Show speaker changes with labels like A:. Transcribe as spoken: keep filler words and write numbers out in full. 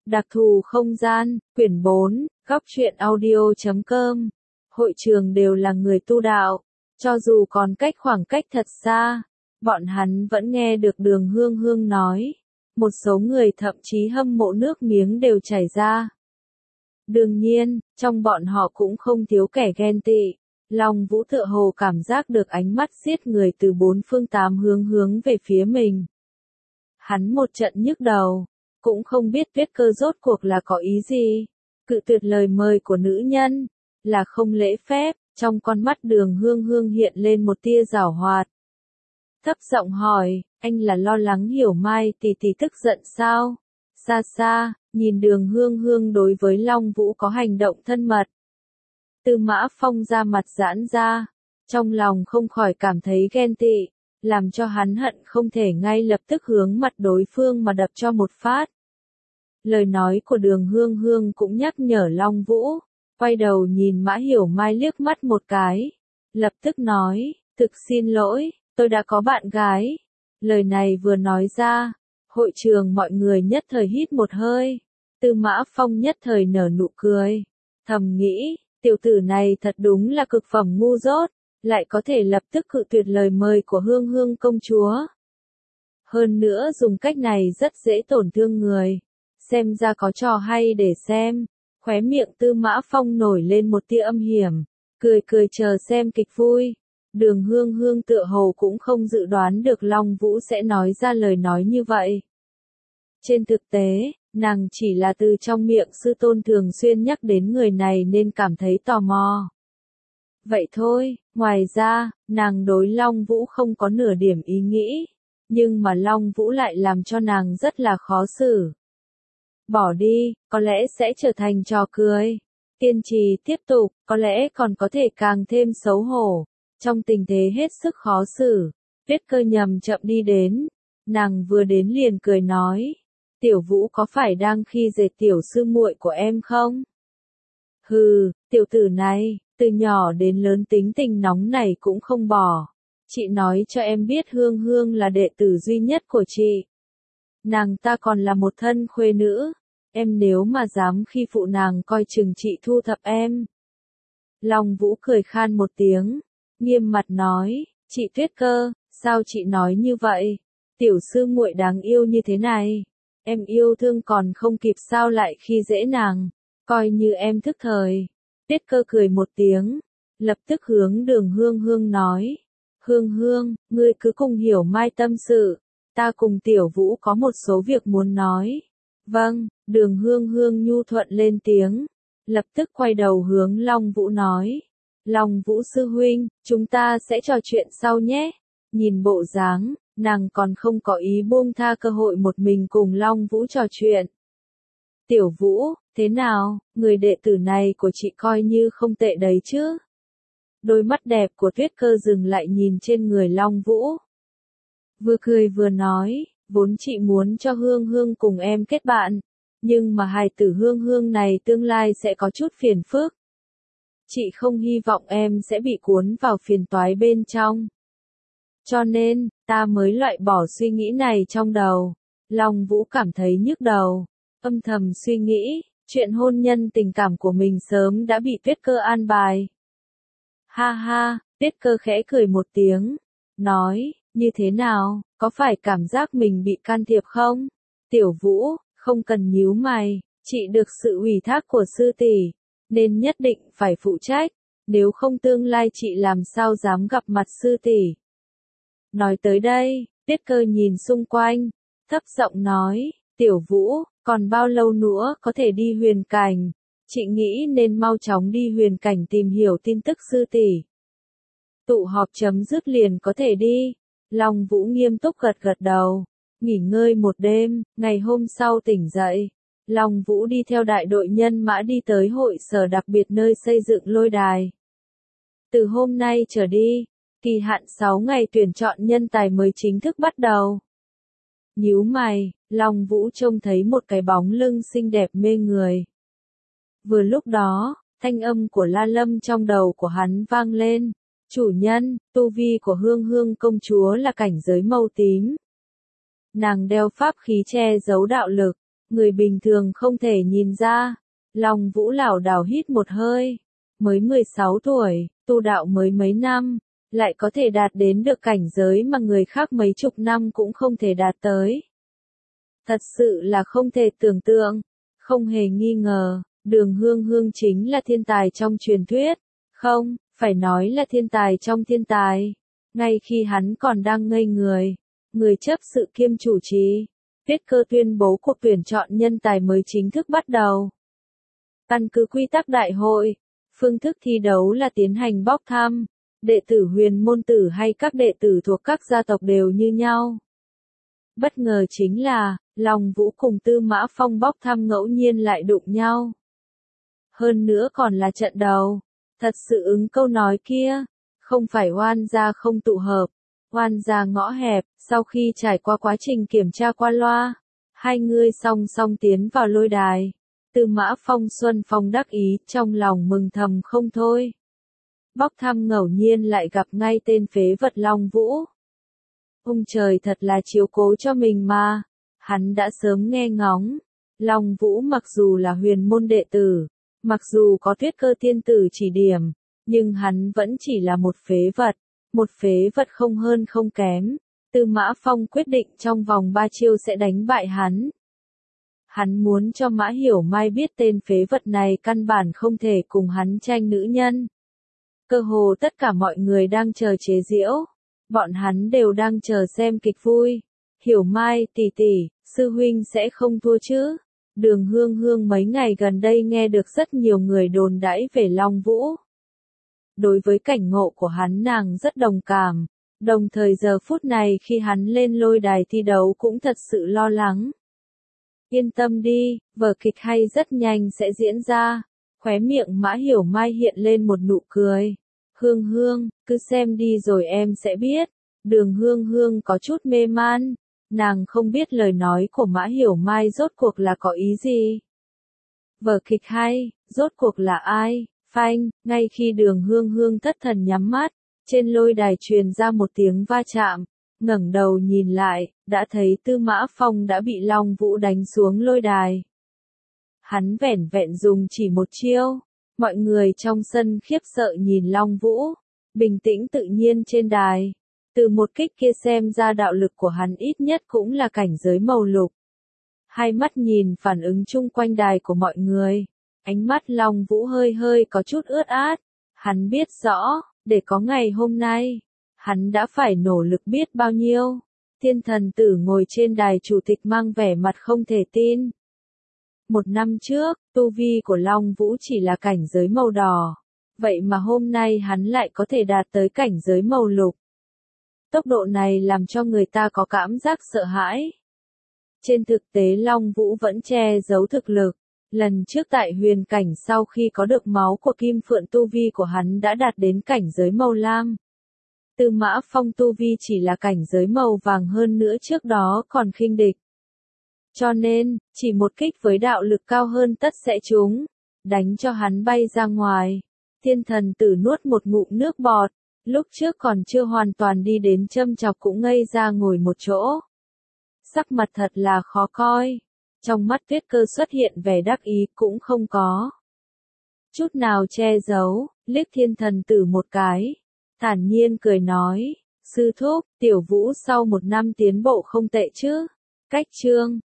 A: Đặc thù không gian, quyển bốn, góc truyện audio chấm com. Hội trường đều là người tu đạo, cho dù còn cách khoảng cách thật xa, bọn hắn vẫn nghe được Đường Hương Hương nói. Một số người thậm chí hâm mộ nước miếng đều chảy ra. Đương nhiên, trong bọn họ cũng không thiếu kẻ ghen tị. Long Vũ tựa hồ cảm giác được ánh mắt giết người từ bốn phương tám hướng hướng về phía mình. Hắn một trận nhức đầu, cũng không biết Tuyết Cơ rốt cuộc là có ý gì. Cự tuyệt lời mời của nữ nhân, là không lễ phép. Trong con mắt Đường Hương Hương hiện lên một tia giảo hoạt. Thấp giọng hỏi, anh là lo lắng Hiểu Mai tỷ tỷ tức giận sao? Xa xa, nhìn Đường Hương Hương đối với Long Vũ có hành động thân mật. Tư Mã Phong ra mặt giãn ra, trong lòng không khỏi cảm thấy ghen tị, làm cho hắn hận không thể ngay lập tức hướng mặt đối phương mà đập cho một phát. Lời nói của Đường Hương Hương cũng nhắc nhở Long Vũ, quay đầu nhìn Mã Hiểu Mai liếc mắt một cái, lập tức nói, thực xin lỗi, tôi đã có bạn gái. Lời này vừa nói ra, hội trường mọi người nhất thời hít một hơi. Tư Mã Phong nhất thời nở nụ cười, thầm nghĩ, tiểu tử này thật đúng là cực phẩm ngu dốt, lại có thể lập tức cự tuyệt lời mời của Hương Hương công chúa. Hơn nữa dùng cách này rất dễ tổn thương người, xem ra có trò hay để xem. Khóe miệng Tư Mã Phong nổi lên một tia âm hiểm, cười cười chờ xem kịch vui. Đường Hương Hương tựa hồ cũng không dự đoán được Long Vũ sẽ nói ra lời nói như vậy. Trên thực tế, nàng chỉ là từ trong miệng sư tôn thường xuyên nhắc đến người này nên cảm thấy tò mò. Vậy thôi, ngoài ra, nàng đối Long Vũ không có nửa điểm ý nghĩ, nhưng mà Long Vũ lại làm cho nàng rất là khó xử. Bỏ đi, có lẽ sẽ trở thành trò cười. Kiên trì tiếp tục, có lẽ còn có thể càng thêm xấu hổ. Trong tình thế hết sức khó xử, Tuyết Cơ nhầm chậm đi đến. Nàng vừa đến liền cười nói, Tiểu Vũ có phải đang khi dệt tiểu sư muội của em không? Hừ, tiểu tử này, từ nhỏ đến lớn tính tình nóng này cũng không bỏ. Chị nói cho em biết Hương Hương là đệ tử duy nhất của chị. Nàng ta còn là một thân khuê nữ, em nếu mà dám khi phụ nàng coi chừng chị thu thập em. Long Vũ cười khan một tiếng, nghiêm mặt nói, chị Tuyết Cơ, sao chị nói như vậy? Tiểu sư muội đáng yêu như thế này, em yêu thương còn không kịp sao lại khi dễ nàng, coi như em thức thời. Tuyết Cơ cười một tiếng, lập tức hướng Đường Hương Hương nói, Hương Hương, ngươi cứ cùng Hiểu Mai tâm sự, ta cùng Tiểu Vũ có một số việc muốn nói. Vâng, Đường Hương Hương nhu thuận lên tiếng, lập tức quay đầu hướng Long Vũ nói, Long Vũ sư huynh, chúng ta sẽ trò chuyện sau nhé. Nhìn bộ dáng, nàng còn không có ý buông tha cơ hội một mình cùng Long Vũ trò chuyện. Tiểu Vũ, thế nào, người đệ tử này của chị coi như không tệ đấy chứ? Đôi mắt đẹp của Tuyết Cơ dừng lại nhìn trên người Long Vũ. Vừa cười vừa nói, vốn chị muốn cho Hương Hương cùng em kết bạn, nhưng mà hài tử Hương Hương này tương lai sẽ có chút phiền phức. Chị không hy vọng em sẽ bị cuốn vào phiền toái bên trong. Cho nên, ta mới loại bỏ suy nghĩ này trong đầu. Long Vũ cảm thấy nhức đầu, âm thầm suy nghĩ, chuyện hôn nhân tình cảm của mình sớm đã bị Tuyết Cơ an bài. Ha ha, Tuyết Cơ khẽ cười một tiếng, nói, như thế nào, có phải cảm giác mình bị can thiệp không? Tiểu Vũ, không cần nhíu mày, chị được sự ủy thác của sư tỷ, nên nhất định phải phụ trách, nếu không tương lai chị làm sao dám gặp mặt sư tỷ. Nói tới đây, Tuyết Cơ nhìn xung quanh, thấp giọng nói, Tiểu Vũ, còn bao lâu nữa có thể đi huyền cảnh, chị nghĩ nên mau chóng đi huyền cảnh tìm hiểu tin tức sư tỷ. Tụ họp chấm dứt liền có thể đi. Long Vũ nghiêm túc gật gật đầu, nghỉ ngơi một đêm, ngày hôm sau tỉnh dậy. Long Vũ đi theo đại đội nhân mã đi tới hội sở đặc biệt nơi xây dựng lôi đài. Từ hôm nay trở đi, kỳ hạn sáu ngày tuyển chọn nhân tài mới chính thức bắt đầu. Nhíu mày, Long Vũ trông thấy một cái bóng lưng xinh đẹp mê người. Vừa lúc đó, thanh âm của La Lâm trong đầu của hắn vang lên. Chủ nhân, tu vi của Hương Hương công chúa là cảnh giới màu tím. Nàng đeo pháp khí che giấu đạo lực, Người bình thường không thể nhìn ra. Long Vũ lảo đảo hít một hơi. Mới mười sáu tuổi, tu đạo mới mấy năm, lại có thể đạt đến được cảnh giới mà người khác mấy chục năm cũng không thể đạt tới. Thật sự là không thể tưởng tượng, không hề nghi ngờ, Đường Hương Hương chính là thiên tài trong truyền thuyết. Không, phải nói là thiên tài trong thiên tài. Ngay khi hắn còn đang ngây người, người chấp sự kiêm chủ trì, Tuyết Cơ tuyên bố cuộc tuyển chọn nhân tài mới chính thức bắt đầu. Căn cứ quy tắc đại hội, phương thức thi đấu là tiến hành bốc thăm, đệ tử huyền môn tử hay các đệ tử thuộc các gia tộc đều như nhau. Bất ngờ chính là, Long Vũ cùng Tư Mã Phong bốc thăm ngẫu nhiên lại đụng nhau. Hơn nữa còn là trận đầu, thật sự ứng câu nói kia, không phải oan gia không tụ hợp, oan gia ngõ hẹp. Sau khi trải qua quá trình kiểm tra qua loa, hai người song song tiến vào lôi đài. Tư Mã Phong Xuân Phong đắc ý, trong lòng mừng thầm không thôi. Bốc thăm ngẫu nhiên lại gặp ngay tên phế vật Long Vũ. Ông trời thật là chiếu cố cho mình mà. Hắn đã sớm nghe ngóng. Long Vũ mặc dù là huyền môn đệ tử, mặc dù có Tuyết Cơ tiên tử chỉ điểm, nhưng hắn vẫn chỉ là một phế vật, một phế vật không hơn không kém. Tư Mã Phong quyết định trong vòng ba chiêu sẽ đánh bại hắn. Hắn muốn cho Mã Hiểu Mai biết tên phế vật này căn bản không thể cùng hắn tranh nữ nhân. Cơ hồ tất cả mọi người đang chờ chế giễu. Bọn hắn đều đang chờ xem kịch vui. Hiểu Mai, tỷ tỷ, sư huynh sẽ không thua chứ? Đường Hương Hương mấy ngày gần đây nghe được rất nhiều người đồn đãi về Long Vũ. Đối với cảnh ngộ của hắn nàng rất đồng cảm. Đồng thời giờ phút này khi hắn lên lôi đài thi đấu cũng thật sự lo lắng. Yên tâm đi, vở kịch hay rất nhanh sẽ diễn ra. Khóe miệng Mã Hiểu Mai hiện lên một nụ cười. Hương Hương, cứ xem đi rồi em sẽ biết. Đường Hương Hương có chút mê man. Nàng không biết lời nói của Mã Hiểu Mai rốt cuộc là có ý gì. Vở kịch hay, rốt cuộc là ai? Phanh, ngay khi Đường Hương Hương thất thần nhắm mắt, trên lôi đài truyền ra một tiếng va chạm. Ngẩng đầu nhìn lại, đã thấy Tư Mã Phong đã bị Long Vũ đánh xuống lôi đài. Hắn vẻn vẹn dùng chỉ một chiêu. Mọi người trong sân khiếp sợ nhìn Long Vũ, bình tĩnh tự nhiên trên đài. Từ một kích kia xem ra đạo lực của hắn ít nhất cũng là cảnh giới màu lục. Hai mắt nhìn phản ứng chung quanh đài của mọi người. Ánh mắt Long Vũ hơi hơi có chút ướt át. Hắn biết rõ, để có ngày hôm nay, hắn đã phải nỗ lực biết bao nhiêu. Thiên thần tử ngồi trên đài chủ tịch mang vẻ mặt không thể tin. Một năm trước, tu vi của Long Vũ chỉ là cảnh giới màu đỏ. Vậy mà hôm nay hắn lại có thể đạt tới cảnh giới màu lục. Tốc độ này làm cho người ta có cảm giác sợ hãi. Trên thực tế Long Vũ vẫn che giấu thực lực. Lần trước tại huyền cảnh sau khi có được máu của Kim Phượng tu vi của hắn đã đạt đến cảnh giới màu lam. Tư Mã Phong tu vi chỉ là cảnh giới màu vàng hơn nữa trước đó còn khinh địch. Cho nên, chỉ một kích với đạo lực cao hơn tất sẽ trúng, đánh cho hắn bay ra ngoài. Thiên thần tử nuốt một ngụm nước bọt, lúc trước còn chưa hoàn toàn đi đến châm chọc cũng ngây ra ngồi một chỗ. Sắc mặt thật là khó coi. Trong mắt Tuyết Cơ xuất hiện vẻ đắc ý cũng không có chút nào che giấu, liếc thiên thần tử một cái. Thản nhiên cười nói, sư thúc, tiểu Vũ sau một năm tiến bộ không tệ chứ. Cách chương